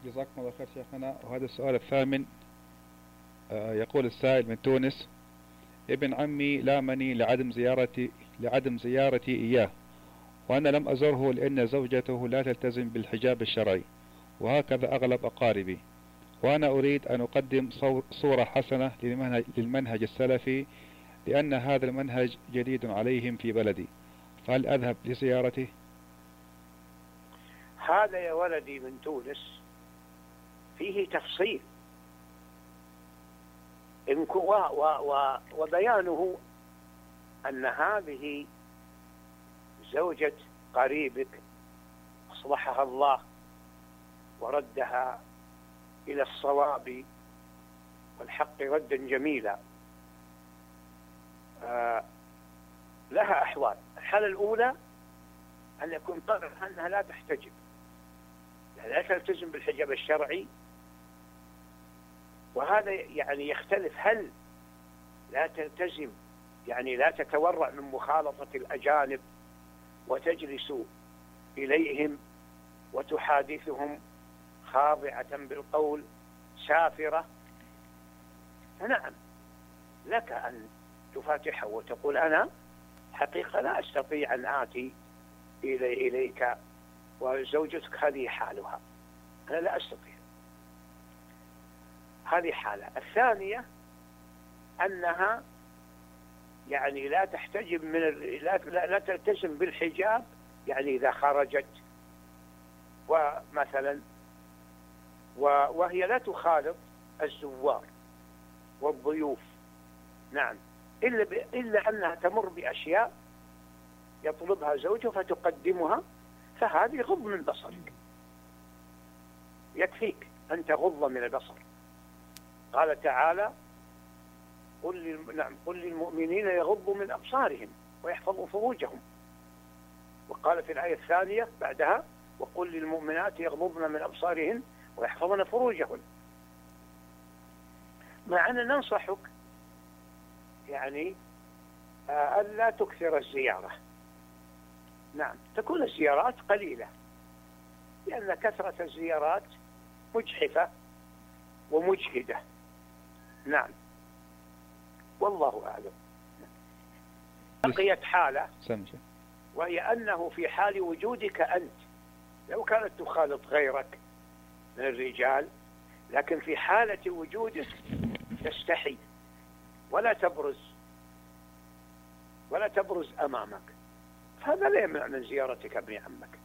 جزاكم الله خير شيخنا. وهذا السؤال الثامن، يقول السائل من تونس: ابن عمي لامني لعدم زيارتي إياه، وأنا لم أزره لأن زوجته لا تلتزم بالحجاب الشرعي، وهكذا أغلب أقاربي، وأنا أريد أن أقدم صورة حسنة للمنهج السلفي، لأن هذا المنهج جديد عليهم في بلدي، فهل أذهب لزيارته؟ هذا يا ولدي من تونس فيه تفصيل وبيانه أن هذه زوجة قريبك أصلحها الله وردها إلى الصواب والحق ردا جميلا. لها أحوال. الحالة الأولى أن يكون طرح أنها لا تحتجب، لا تلتزم بالحجاب الشرعي، وهذا يعني يختلف. هل لا تلتزم يعني لا تتورع من مخالطة الأجانب وتجلس إليهم وتحادثهم خاضعة بالقول سافرة، فنعم لك أن تفاتحه وتقول: أنا حقيقة لا أستطيع أن آتي إليك وزوجتك هذه حالها، أنا لا أستطيع. هذه حالة. الثانية أنها يعني لا تحتجب لا تلتزم بالحجاب، يعني إذا خرجت ومثلا وهي لا تخالط الزوار والضيوف، نعم، إلا أنها تمر بأشياء يطلبها زوجها فتقدمها، فهذه غض من بصرك، يكفيك أن تغض من البصر. قال تعالى: قل للمؤمنين يغضوا من أبصارهم ويحفظوا فروجهم. وقال في الآية الثانية بعدها: وقل للمؤمنات يغضضن من أبصارهن ويحفظن فروجهن. مع أن ننصحك يعني ألا تكثر الزيارة، نعم، تكون الزيارات قليلة، لأن كثرة الزيارات مجحفة ومجهدة، نعم، والله أعلم. بقيت حالة، وهي أنه في حال وجودك أنت، لو كانت تخالط غيرك من الرجال، لكن في حالة وجودك تستحي ولا تبرز أمامك، فهذا لا يمنع من زيارتك ابن عمك.